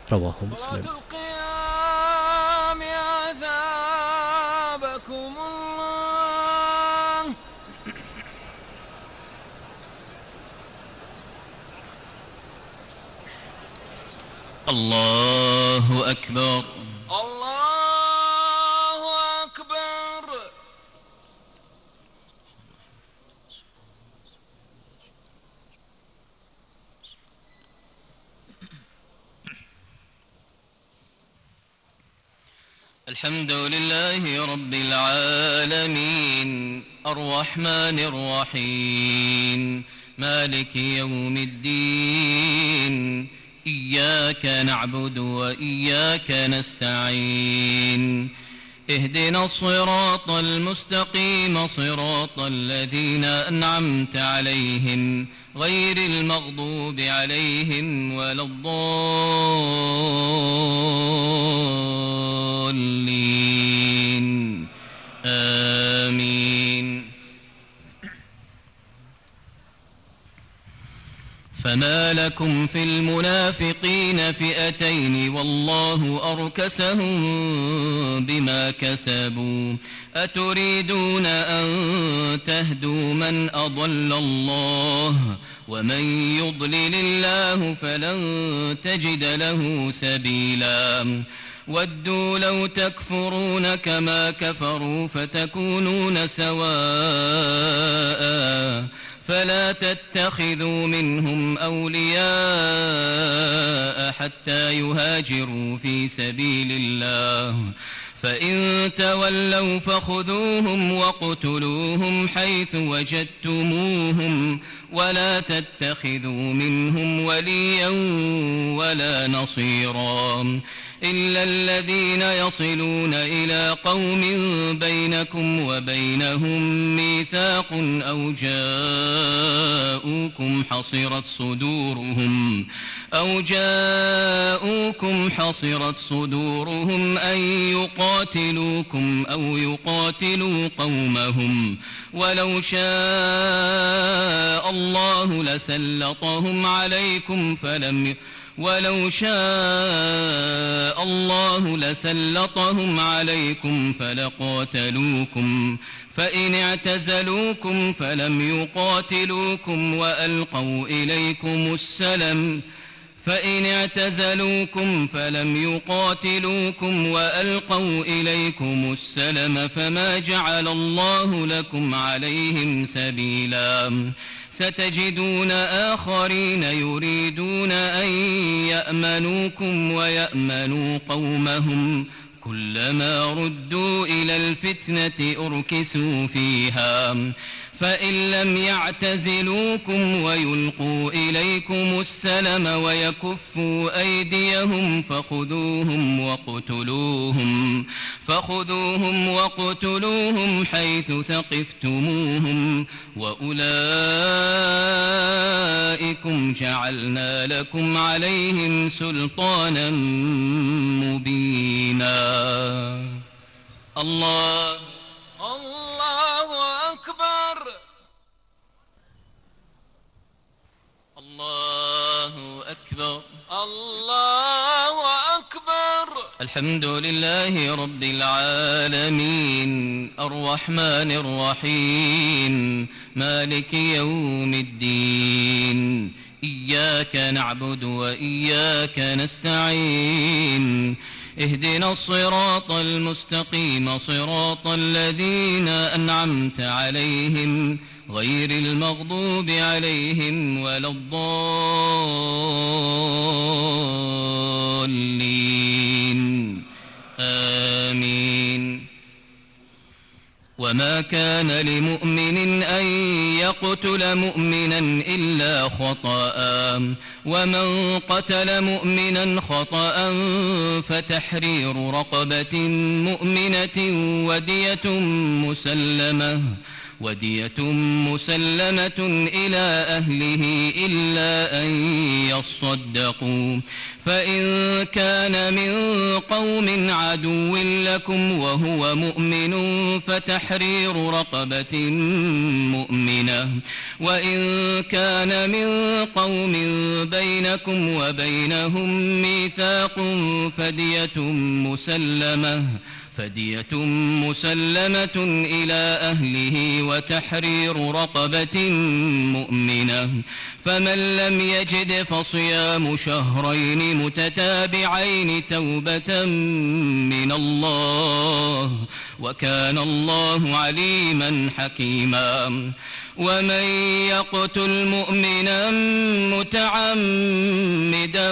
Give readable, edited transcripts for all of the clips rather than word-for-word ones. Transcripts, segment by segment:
رواه مسلم. صلاة القيام أثابكم الله. الله أكبر. الله أكبر. الحمد لله رب العالمين الرحمن الرحيم مالك يوم الدين إياك نعبد وإياك نستعين اهدنا الصراط المستقيم صراط الذين أنعمت عليهم غير المغضوب عليهم ولا الضالين آمين. فما لكم في المنافقين فئتين والله أركسهم بما كسبوا أتريدون أن تهدوا من أضل الله ومن يضلل الله فلن تجد له سبيلا ودوا لو تكفرون كما كفروا فتكونون سواء فلا تتخذوا منهم أولياء حتى يهاجروا في سبيل الله فإن تولوا فخذوهم واقتلوهم حيث وجدتموهم ولا تتخذوا منهم وليا ولا نصيرا إلا الذين يصلون إلى قوم بينكم وبينهم ميثاق أو جاءوكم حصرت صدورهم أن يقاتلوكم أو يقاتلوا قومهم ولو شاء الله لسلطهم عليكم فلقاتلوكم فإن اعتزلوكم فلم يقاتلوكم وألقوا إليكم السلم فما جعل الله لكم عليهم سبيلا ستجدون آخرين يريدون أن يأمنوكم ويأمنوا قومهم كلما ردوا إلى الفتنة أركسوا فيها فإن لم يعتزلوكم ويلقوا إليكم السلم ويكفوا أيديهم فخذوهم واقتلوهم حيث ثقفتموهم وأولئكم جعلنا لكم عليهم سلطانا مبينا. الله أكبر. الله أكبر. الله أكبر. الحمد لله رب العالمين الرحمن الرحيم مالك يوم الدين إياك نعبد وإياك نستعين اهدنا الصراط المستقيم صراط الذين أنعمت عليهم غير المغضوب عليهم ولا الضالين آمين. وما كان لمؤمن أن يقتل مؤمنا إلا خطأ ومن قتل مؤمنا خطأ فتحرير رقبة مؤمنة ودية مسلمة إلى أهله إلا أن يصدقوا فإن كان من قوم عدو لكم وهو مؤمن فتحرير رقبة مؤمنة وإن كان من قوم بينكم وبينهم ميثاق فدية مسلمة إلى أهله وتحرير رقبة مؤمنة فمن لم يجد فصيام شهرين متتابعين توبة من الله وكان الله عليما حكيما ومن يقتل مؤمنا متعمدا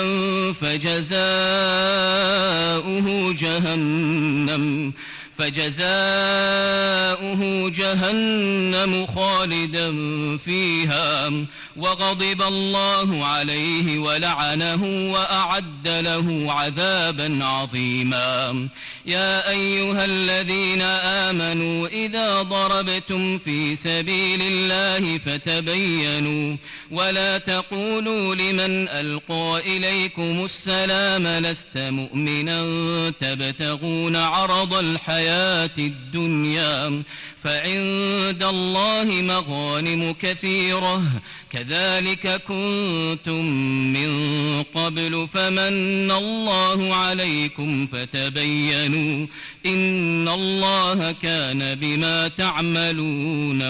فجزاؤه جهنم خالدا فيها وغضب الله عليه ولعنه وأعد له عذابا عظيما يا أيها الذين آمنوا إذا ضربتم في سبيل الله فتبينوا ولا تقولوا لمن ألقى إليكم السلام لست مؤمنا تبتغون عرض الحياة الدنيا فعند الله مغانم كثيرة كذلك كنتم من قبل فمن الله عليكم فتبينوا إن الله كان بما تعملون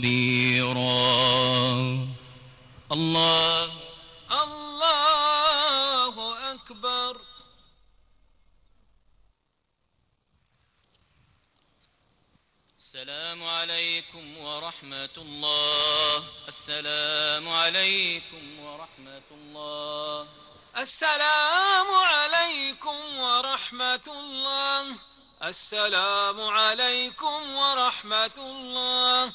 خبيرا الله أكبر السلام عليكم ورحمة الله السلام عليكم ورحمة الله السلام عليكم ورحمة الله السلام عليكم ورحمة الله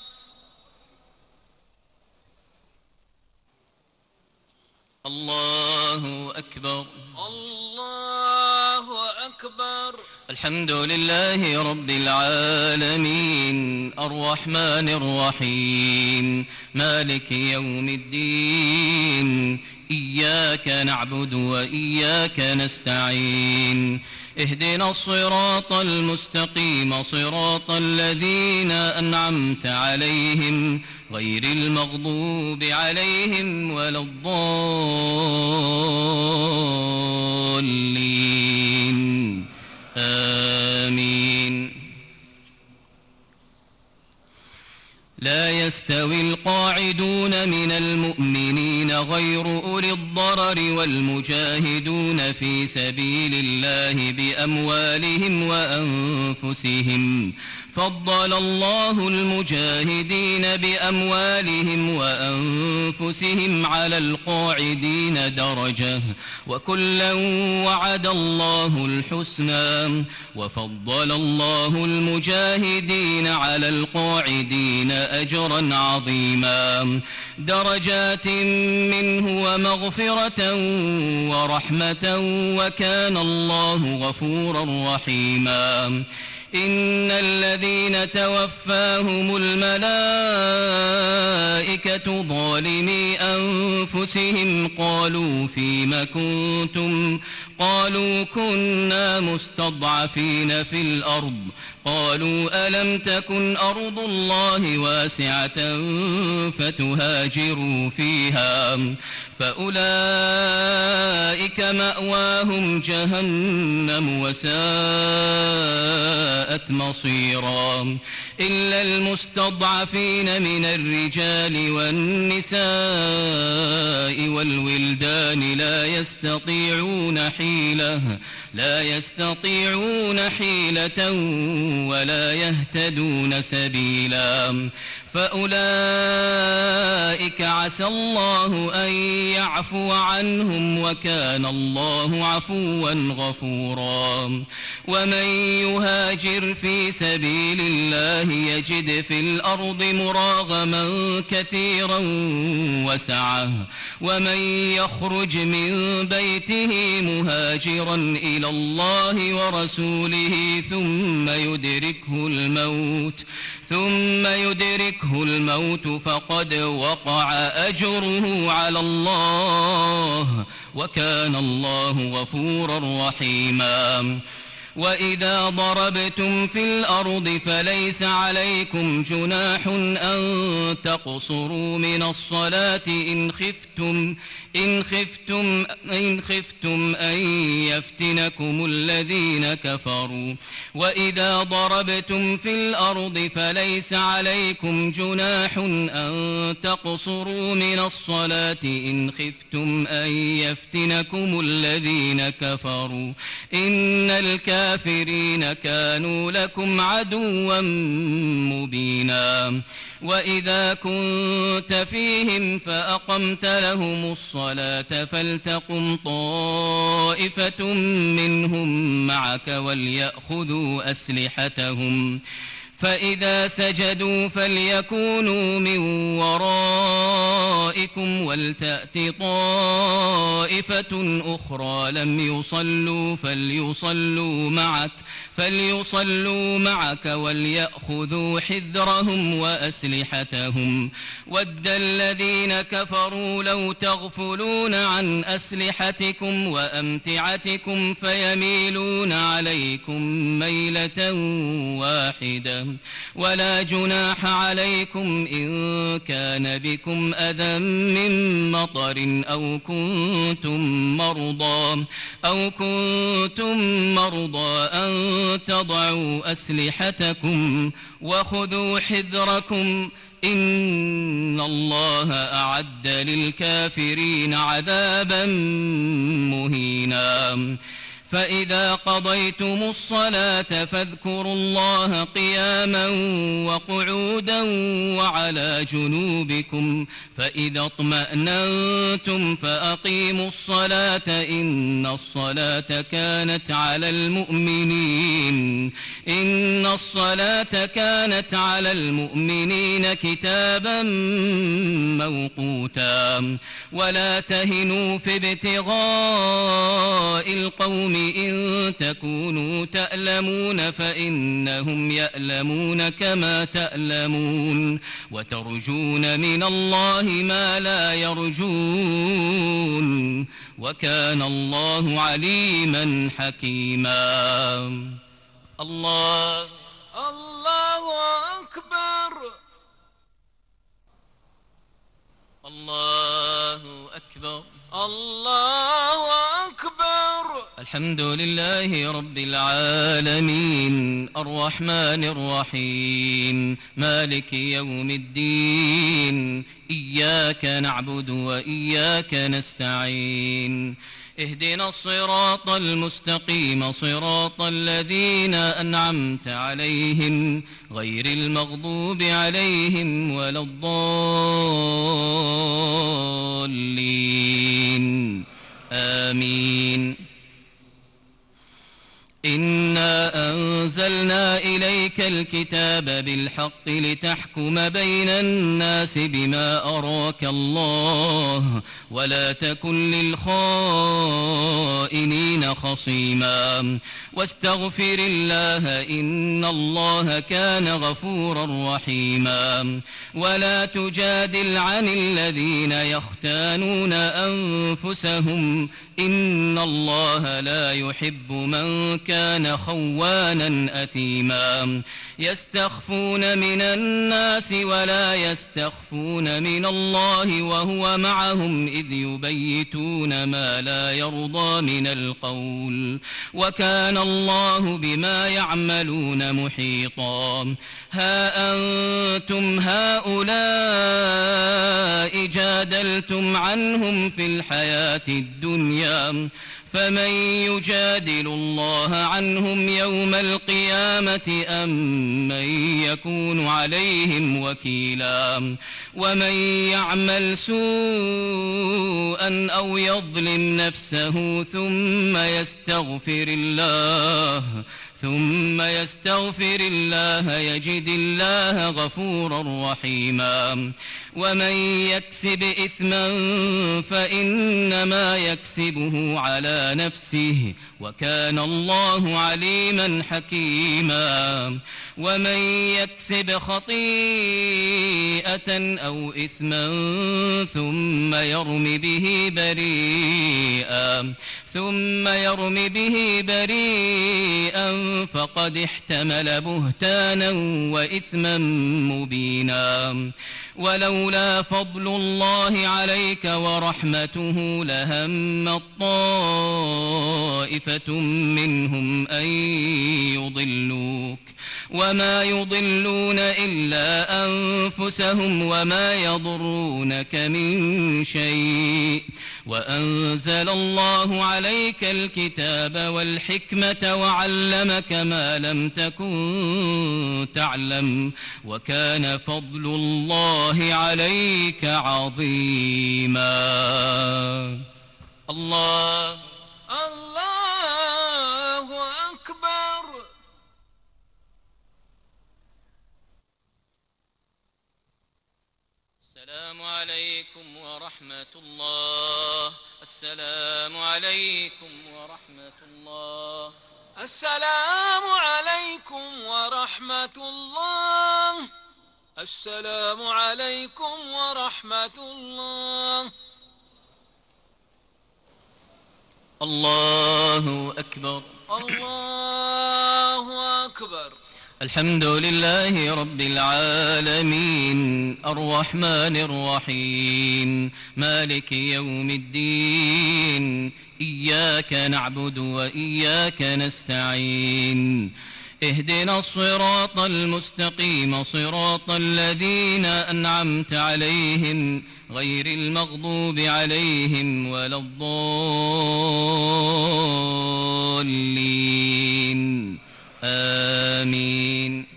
الله أكبر الله أكبر الحمد لله رب العالمين الرحمن الرحيم مالك يوم الدين إياك نعبد وإياك نستعين اهدنا الصراط المستقيم صراط الذين أنعمت عليهم غير المغضوب عليهم ولا الضالين آمين لا يستوي القاعدون من المؤمنين غير أولي الضرر والمجاهدون في سبيل الله بأموالهم وأنفسهم فضل الله المجاهدين بأموالهم وأنفسهم على القاعدين درجة وكلا وعد الله الحسنى وفضل الله المجاهدين على القاعدين أجرا عظيما درجات منه ومغفرة ورحمة وكان الله غفورا رحيما إن الذين توفاهم الملائكة ظالمي أنفسهم قالوا فيم كنتم قالوا كنا مستضعفين في الأرض قالوا ألم تكن أرض الله واسعة فتهاجروا فيها فأولئك مأواهم جهنم وساءت مصيرا إلا المستضعفين من الرجال والنساء والولدان لا يستطيعون حيلة ولا يهتدون سبيلا فأولئك عسى الله أن يعفو عنهم وكان الله عفوا غفورا ومن يهاجر في سبيل الله يجد في الأرض مراغما كثيرا وسعة ومن يخرج من بيته مهاجرا إلى الله ورسوله ثم ثم يدركه الموت فقد وقع أجره على الله وكان الله غفورا رحيما وإذا ضربتم في الأرض فليس عليكم جناح أن تقصروا من الصلاة إن خفتم أن يفتنكم الذين كفروا وإذا ضربتم في الأرض فليس عليكم جناح أن تقصروا من الصلاة إن خفتم أن يفتنكم الذين كفروا إن الكافرين كانوا لكم عدوا مبينا وإذا كنت فيهم فأقمت لهم الصلاة فلتقم طائفة منهم معك وليأخذوا أسلحتهم فإذا سجدوا فليكونوا من ورائكم ولتأت طائفة أخرى لم يصلوا فليصلوا معك وليأخذوا حذرهم وأسلحتهم ود الذين كفروا لو تغفلون عن أسلحتكم وأمتعتكم فيميلون عليكم ميلة واحدة ولا جناح عليكم إن كان بكم أذى من مطر أو كنتم مرضى أن تضعوا أسلحتكم وخذوا حذركم إن الله أعد للكافرين عذابا مهينا فإذا قضيتم الصلاة فاذكروا الله قياما وقعودا وعلى جنوبكم فإذا اطمأننتم فأقيموا الصلاة إن الصلاة كانت على المؤمنين كتابا موقوتا ولا تهنوا في ابتغاء القوم إن تكونوا تألمون فإنهم يألمون كما تألمون وترجون من الله ما لا يرجون وكان الله عليما حكيما الله أكبر الله أكبر الله أكبر الحمد لله رب العالمين الرحمن الرحيم مالك يوم الدين إياك نعبد وإياك نستعين اهدنا الصراط المستقيم صراط الذين أنعمت عليهم غير المغضوب عليهم ولا الضالين آمين إنا أنزلنا إليك الكتاب بالحق لتحكم بين الناس بما أراك الله ولا تكن للخائنين خصيما واستغفر الله إن الله كان غفورا رحيما ولا تجادل عن الذين يختانون أنفسهم إن الله لا يحب من كان خوانا أثيما يستخفون من الناس ولا يستخفون من الله وهو معهم إذ يبيتون ما لا يرضى من القول وكان الله بما يعملون محيطا ها أنتم هؤلاء جادلتم عنهم في الحياة الدنيا فمن يجادل الله عنهم يوم القيامة أم من يكون عليهم وكيلا ومن يعمل سوءا أو يظلم نفسه ثم يستغفر الله يجد الله غفورا رحيما ومن يكسب إثما فإنما يكسبه على على نفسه وكان الله عليما حكيما ومن يكسب خطيئة أو إثما ثم يرم به بريئا فقد احتمل بهتانا وإثما مبينا ولولا فضل الله عليك ورحمته لهمت طائفة منهم أن يضلوك وما يضلون إلا أنفسهم وما يضرونك من شيء وأنزل الله عليك الكتاب والحكمة وعلمك ما لم تكن تعلم وكان فضل الله عليك عظيما. الله أكبر. السلام عليكم ورحمة الله. السلام عليكم ورحمة الله. السلام عليكم ورحمة الله. السلام عليكم ورحمة الله. الله أكبر. الله أكبر. الحمد لله رب العالمين الرحمن الرحيم مالك يوم الدين إياك نعبد وإياك نستعين اهدنا الصراط المستقيم صراط الذين أنعمت عليهم غير المغضوب عليهم ولا الضالين آمين.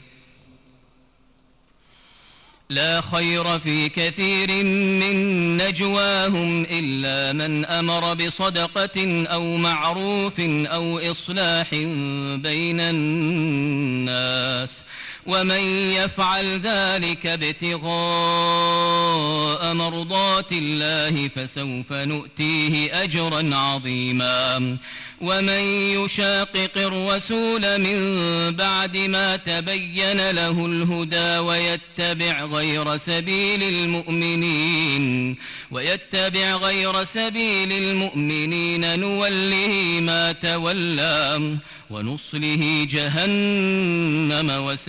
لا خير في كثير من نجواهم إلا من أمر بصدقة أو معروف أو إصلاح بين الناس ومن يفعل ذلك ابتغاء مرضات الله فسوف نؤتيه أجرا عظيما. ومن يشاقق الرسول من بعد ما تبين له الهدى ويتبع غير سبيل المؤمنين نوله ما تولى ونصله جهنم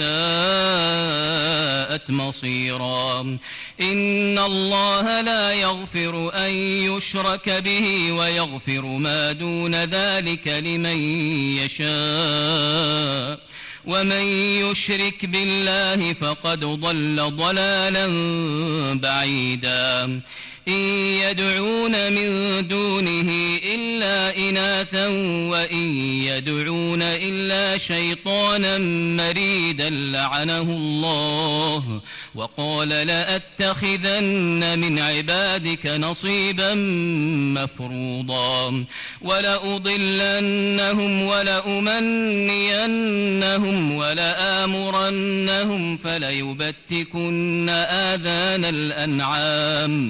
وساءت مصيرا. إن الله لا يغفر أن يشرك به ويغفر ما دون ذلك لمن يشاء ومن يشرك بالله فقد ضل ضلالا بعيدا. إن يدعون من دونه إلا إناثا وإن يدعون إلا شيطانا مريدا لعنه الله وقال لأتخذن من عبادك نصيبا مفروضا ولأضلنهم ولأمنينهم ولآمرنهم فليبتكن آذان الأنعام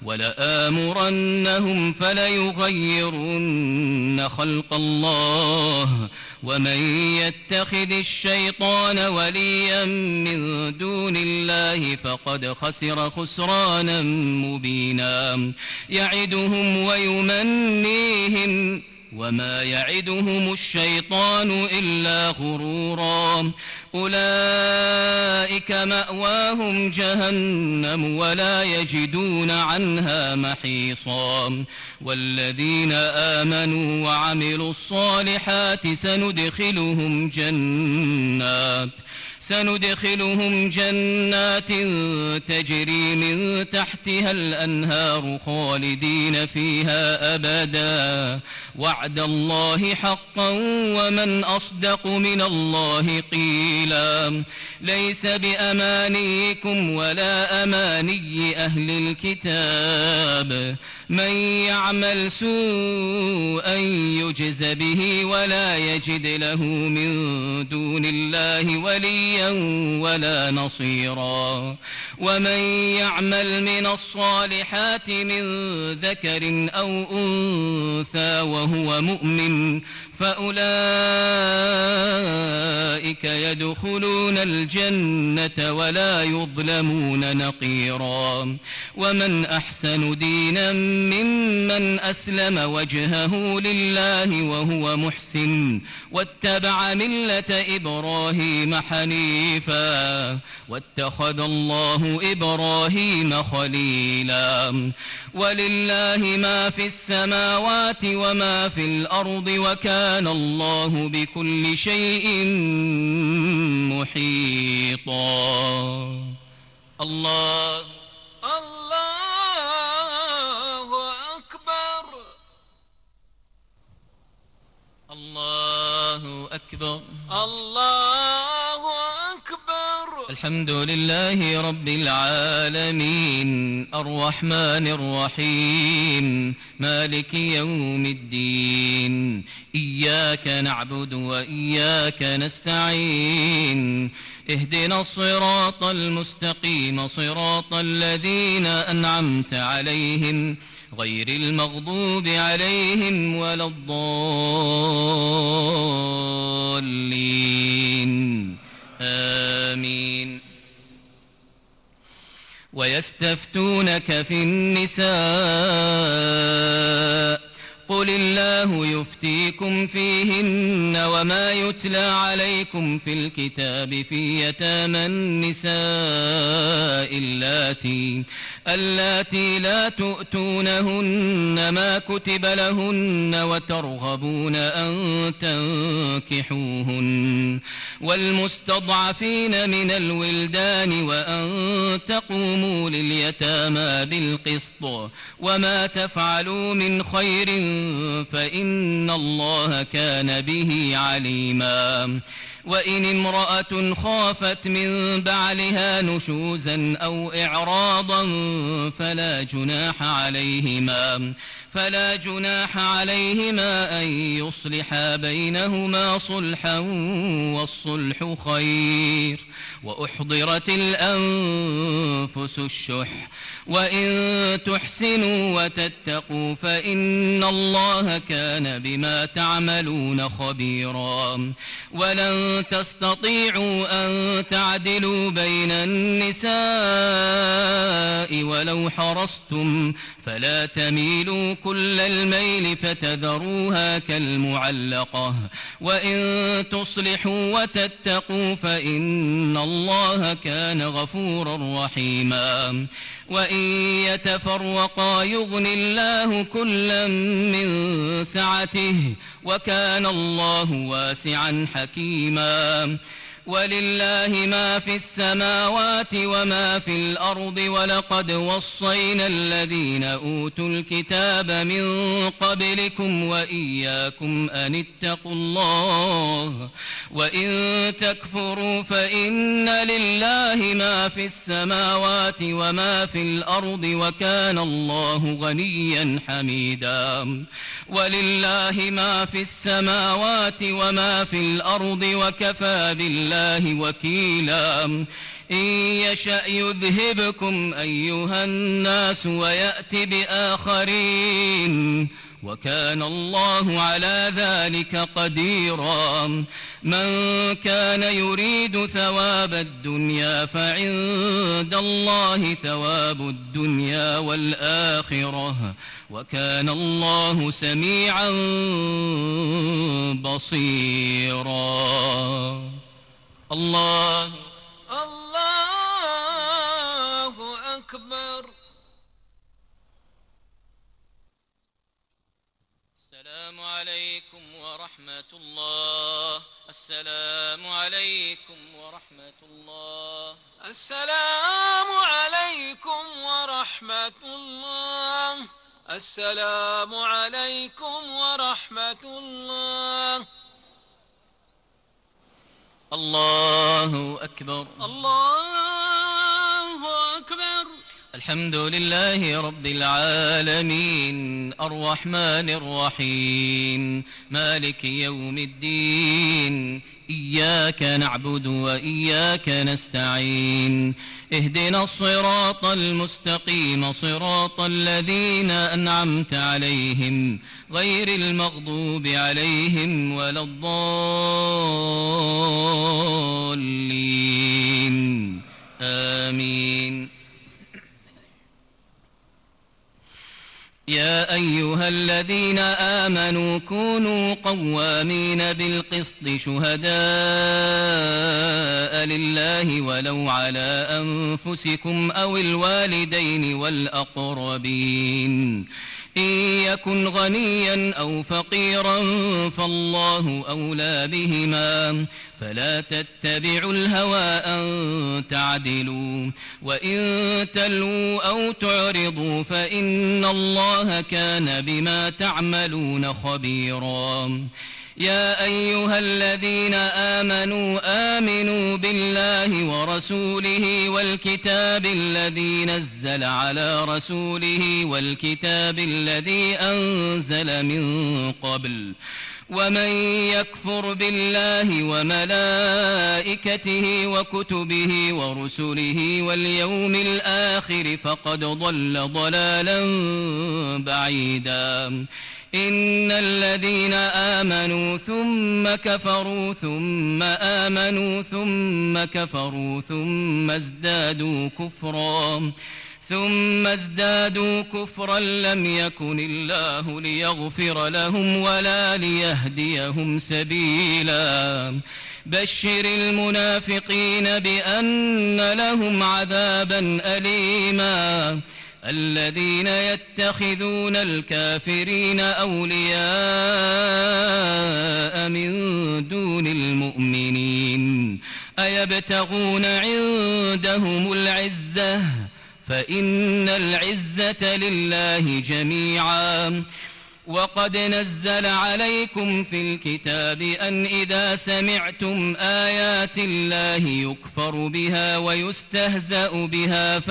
فليغيرن خلق الله ومن يتخذ الشيطان وليا من دون الله فقد خسر خسرانا مبينا. يعدهم ويمنيهم وما يعدهم الشيطان إلا غرورا. أولئك مأواهم جهنم ولا يجدون عنها محيصا. والذين آمنوا وعملوا الصالحات سندخلهم جنات تجري من تحتها الأنهار خالدين فيها أبدا وعد الله حقا ومن أصدق من الله قيلا. ليس بأمانيكم ولا أماني أهل الكتاب من يعمل سوءا يجز به ولا يجد له من دون الله وليا ولا نصيرا. ومن يعمل من الصالحات من ذكر أو أنثى وهو وهو مؤمن فأولئك يدخلون الجنة ولا يظلمون نقيرا ومن أحسن دينا ممن أسلم وجهه لله وهو محسن واتبع ملة إبراهيم حنيفا واتخذ الله إبراهيم خليلا ولله ما في السماوات وما في الأرض وكان الله بكل شيء محيطا الله أكبر الله أكبر الله أكبر. الحمد لله رب العالمين الرحمن الرحيم مالك يوم الدين إياك نعبد وإياك نستعين اهدنا الصراط المستقيم صراط الذين أنعمت عليهم غير المغضوب عليهم ولا الضالين آمين. ويستفتونك في النساء قل الله يفتيكم فيهن وما يتلى عليكم في الكتاب في يتامى النساء اللاتي لا تؤتونهن ما كتب لهن وترغبون أن تنكحوهن والمستضعفين من الولدان وأن تقوموا لليتامى بالقسط وما تفعلوا من خير فإن الله كان به عليما. وإن امرأة خافت من بعلها نشوزا أو إعراضا فلا جناح عليهما أن يصلحا بينهما صلحا والصلح خير وأحضرت الأنفس الشح وإن تحسنوا وتتقوا فإن الله كان بما تعملون خبيرا. ولن تستطيعوا أن تعدلوا بين النساء ولو حرصتم فلا تميلوا كل الميل فتذروها كالمعلقة وإن تصلحوا وتتقوا فإن الله كان غفورا رحيما. وإن يتفرقا يغن الله كلا من سعته وكان الله واسعا حكيما. ولله ما في السماوات وما في الأرض ولقد وصينا الذين أوتوا الكتاب من قبلكم وإياكم أن اتقوا الله وإن تكفروا فإن لله ما في السماوات وما في الأرض وكان الله غنيا حميدا. ولله ما في السماوات وما في الأرض وكفى بالله وكيلا. إن يشأ يذهبكم أيها الناس ويأت بآخرين وكان الله على ذلك قديرا. من كان يريد ثواب الدنيا فعند الله ثواب الدنيا والآخرة وكان الله سميعا بصيرا. الله أكبر. السلام عليكم ورحمة الله. السلام عليكم ورحمة الله. السلام عليكم ورحمة الله. السلام عليكم ورحمة الله. الله أكبر. الله أكبر. الحمد لله رب العالمين الرحمن الرحيم مالك يوم الدين إياك نعبد وإياك نستعين اهدنا الصراط المستقيم صراط الذين أنعمت عليهم غير المغضوب عليهم ولا الضالين آمين. يا أيها الذين آمنوا كونوا قوامين بالقسط شهداء لله ولو على أنفسكم أو الوالدين والأقربين إن يكن غنيا أو فقيرا فالله أولى بهما فلا تتبعوا الهوى أن تعدلوا وإن تلووا أو تعرضوا فإن الله كان بما تعملون خبيرا. يا أيها الذين آمنوا بالله ورسوله والكتاب الذي نزل على رسوله والكتاب الذي أنزل من قبل ومن يكفر بالله وملائكته وكتبه ورسله واليوم الآخر فقد ضل ضلالا بعيدا. إن الذين آمنوا ثم كفروا ثم آمنوا ثم كفروا ثم ازدادوا كفرا لم يكن الله ليغفر لهم ولا ليهديهم سبيلا. بشر المنافقين بأن لهم عذابا أليما. الذين يتخذون الكافرين أولياء من دون المؤمنين أيبتغون عندهم العزة فإن العزة لله جميعا. وقد نزل عليكم في الكتاب أن إذا سمعتم آيات الله يكفر بها ويستهزأ بها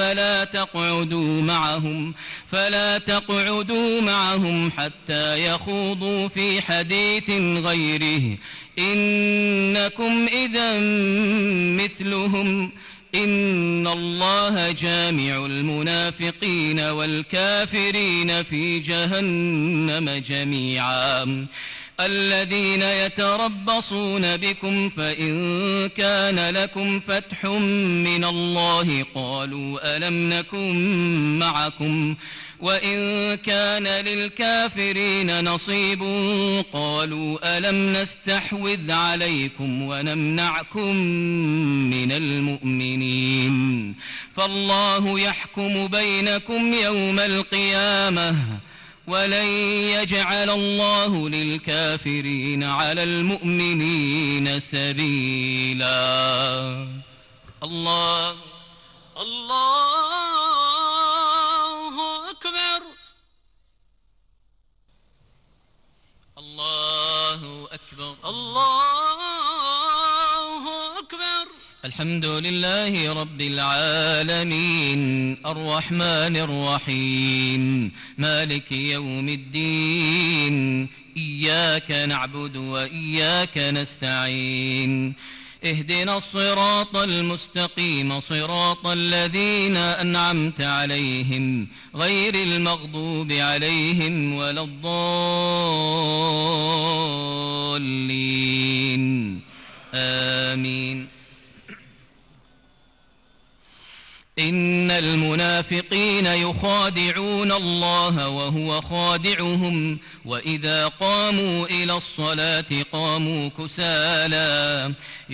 فلا تقعدوا معهم حتى يخوضوا في حديث غيره إنكم إذا مثلهم إن الله جامع المنافقين والكافرين في جهنم جميعا. الذين يتربصون بكم فإن كان لكم فتح من الله قالوا ألم نكن معكم وإن كان للكافرين نصيب قالوا ألم نستحوذ عليكم ونمنعكم من المؤمنين فالله يحكم بينكم يوم القيامة ولن يجعل الله للكافرين على المؤمنين سبيلا. الله أكبر. الله أكبر. الله أكبر. الحمد لله رب العالمين الرحمن الرحيم مالك يوم الدين إياك نعبد وإياك نستعين اهدنا الصراط المستقيم صراط الذين أنعمت عليهم غير المغضوب عليهم ولا الضالين آمين. إن المنافقين يخادعون الله وهو خادعهم وإذا قاموا إلى الصلاة قاموا كسالى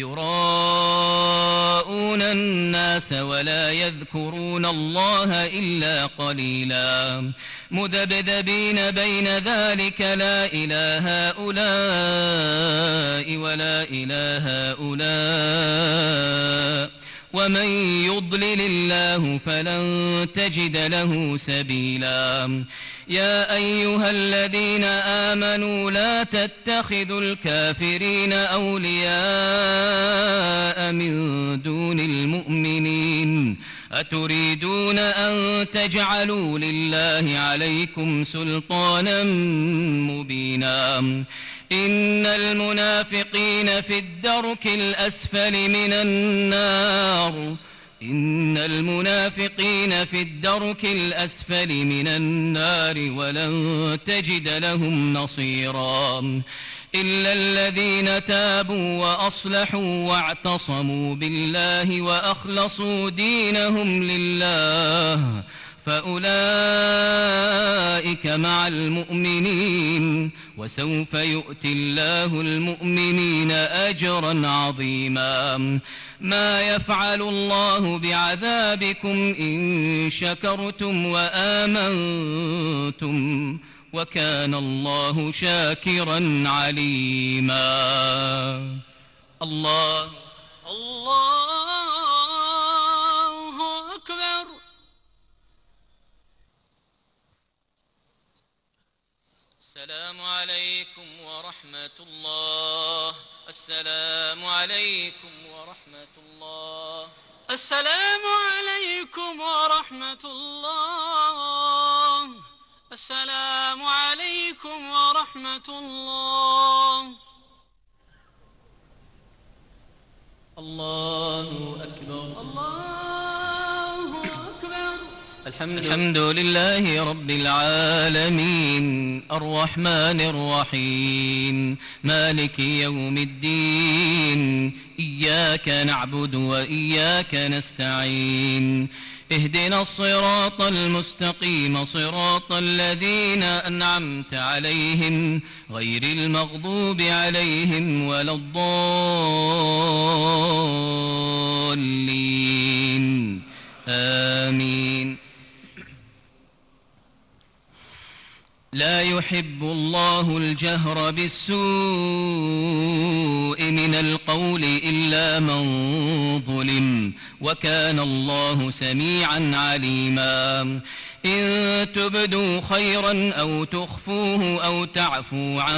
يراءون الناس ولا يذكرون الله إلا قليلا مذبذبين بين ذلك لا إله هؤلاء ولا إله هؤلاء ومن يضلل الله فلن تجد له سبيلا. يا أيها الذين آمنوا لا تتخذوا الكافرين أولياء من دون المؤمنين أتريدون أن تجعلوا لله عليكم سلطانا مبينا إن المنافقين في الدرك الأسفل من النار ولن تجد لهم نصيرا إلا الذين تابوا وأصلحوا واعتصموا بالله وأخلصوا دينهم لله فأولئك مع المؤمنين وسوف يؤتي الله المؤمنين أجرا عظيما ما يفعل الله بعذابكم إن شكرتم وآمنتم وكان الله شاكرا عليما الله أكبر. السلام عليكم ورحمة الله. السلام عليكم ورحمة الله. السلام عليكم ورحمة الله. السلام عليكم ورحمة الله. الله أكبر. الله أكبر. الحمد لله رب العالمين الرحمن الرحيم مالك يوم الدين إياك نعبد وإياك نستعين اهدنا الصراط المستقيم صراط الذين أنعمت عليهم غير المغضوب عليهم ولا الضالين آمين. لا يحب الله الجهر بالسوء من القول إلا من ظلم وكان الله سميعا عليما إن تبدوا خيرا أو تخفوه أو تعفوا عن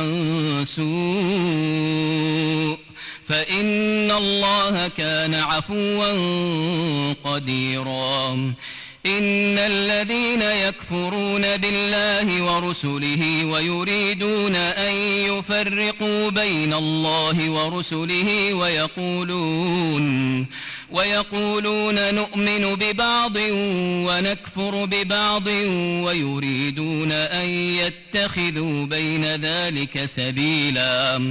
سوء فإن الله كان عفوا قديرا إن الذين يكفرون بالله ورسله ويريدون أن يفرقوا بين الله ورسله ويقولون نؤمن ببعض ونكفر ببعض ويريدون أن يتخذوا بين ذلك سبيلا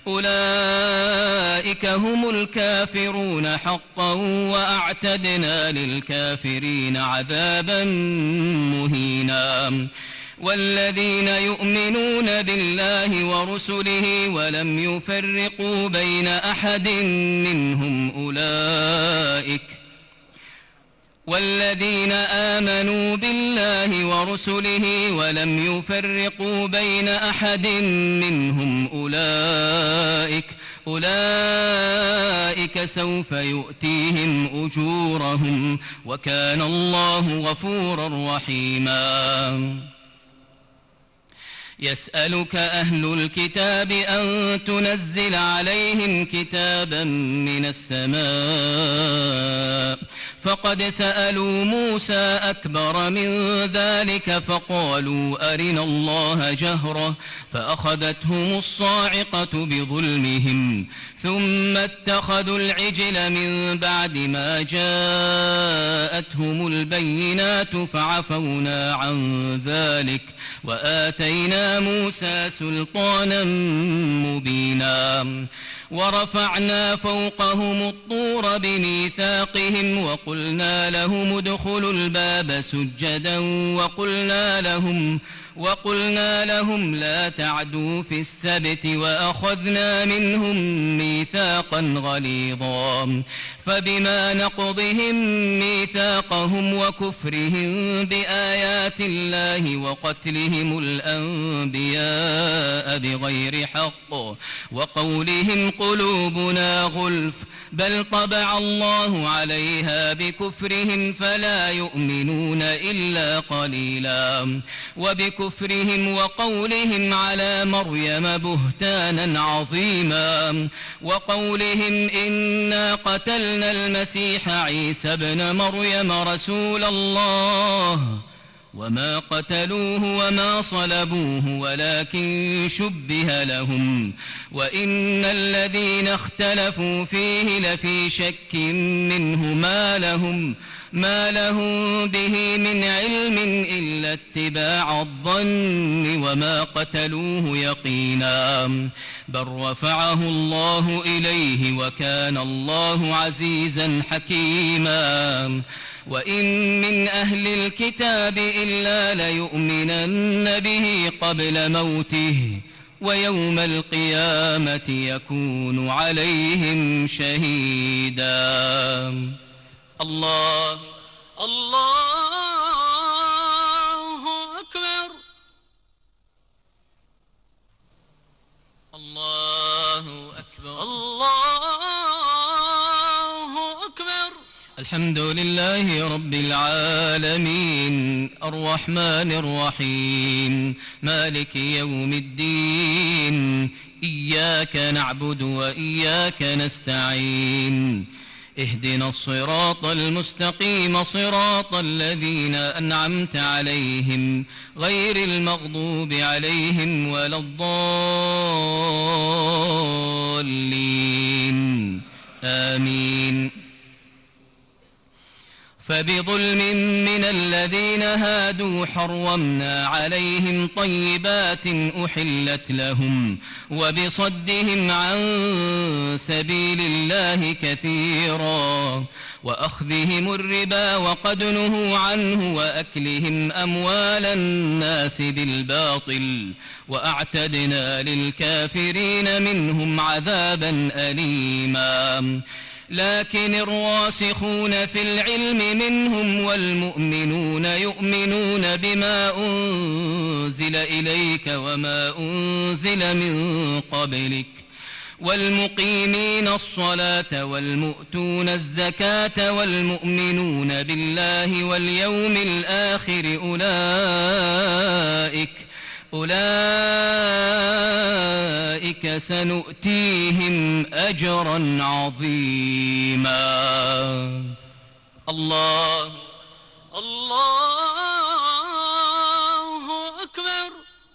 أولئك هم الكافرون حقا وأعتدنا للكافرين عذابا مهينا والذين يؤمنون بالله ورسله ولم يفرقوا بين أحد منهم والذين آمنوا بالله ورسله ولم يفرقوا بين أحد منهم أولئك سوف يؤتيهم أجورهم وكان الله غفورا رحيما يسألك أهل الكتاب أن تنزل عليهم كتابا من السماء فقد سألوا موسى أكبر من ذلك فقالوا أرنا الله جهرة فأخذتهم الصاعقة بظلمهم ثم اتخذوا العجل من بعد ما جاءتهم البينات فعفونا عن ذلك وآتينا موسى سلطانا مبينا ورفعنا فوقهم الطور بميثاقهم وقلنا لهم ادخلوا الباب سجدا وقلنا لهم لا تعدوا في السبت وأخذنا منهم ميثاقا غليظا فبما نقضهم ميثاقهم وكفرهم بآيات الله وقتلهم الأنبياء بغير حق وقولهم قلوبنا غلف بل طبع الله عليها بكفرهم فلا يؤمنون إلا قليلا وبكفرهم وكفرهم وقولهم على مريم بهتانا عظيما وقولهم إنا قتلنا المسيح عيسى ابن مريم رسول الله وما قتلوه وما صلبوه ولكن شبه لهم وإن الذين اختلفوا فيه لفي شك منه ما لهم به من علم إلا اتباع الظن وما قتلوه يقينا بل رفعه الله إليه وكان الله عزيزا حكيما وإن من أهل الكتاب إلا ليؤمنن به قبل موته ويوم القيامة يكون عليهم شهيدا. الله أكبر. الله أكبر. الله أكبر. الحمد لله رب العالمين الرحمن الرحيم مالك يوم الدين إياك نعبد وإياك نستعين اهدنا الصراط المستقيم صراط الذين أنعمت عليهم غير المغضوب عليهم ولا الضالين آمين. فبظلم من الذين هادوا حرمنا عليهم طيبات أحلت لهم وبصدهم عن سبيل الله كثيرا وأخذهم الربا وقد نهوا عنه وأكلهم أموال الناس بالباطل وأعتدنا للكافرين منهم عذابا أليما. لكن الراسخون في العلم منهم والمؤمنون يؤمنون بما أنزل إليك وما أنزل من قبلك والمقيمين الصلاة والمؤتون الزكاة والمؤمنون بالله واليوم الآخر أولئك سنؤتيهم أجرا عظيما. الله أكبر.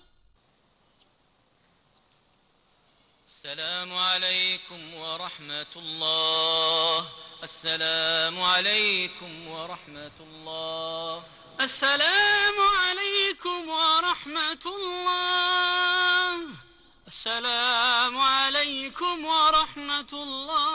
السلام عليكم ورحمة الله. السلام عليكم ورحمة الله. السلام عليكم ورحمة الله. السلام عليكم ورحمة الله.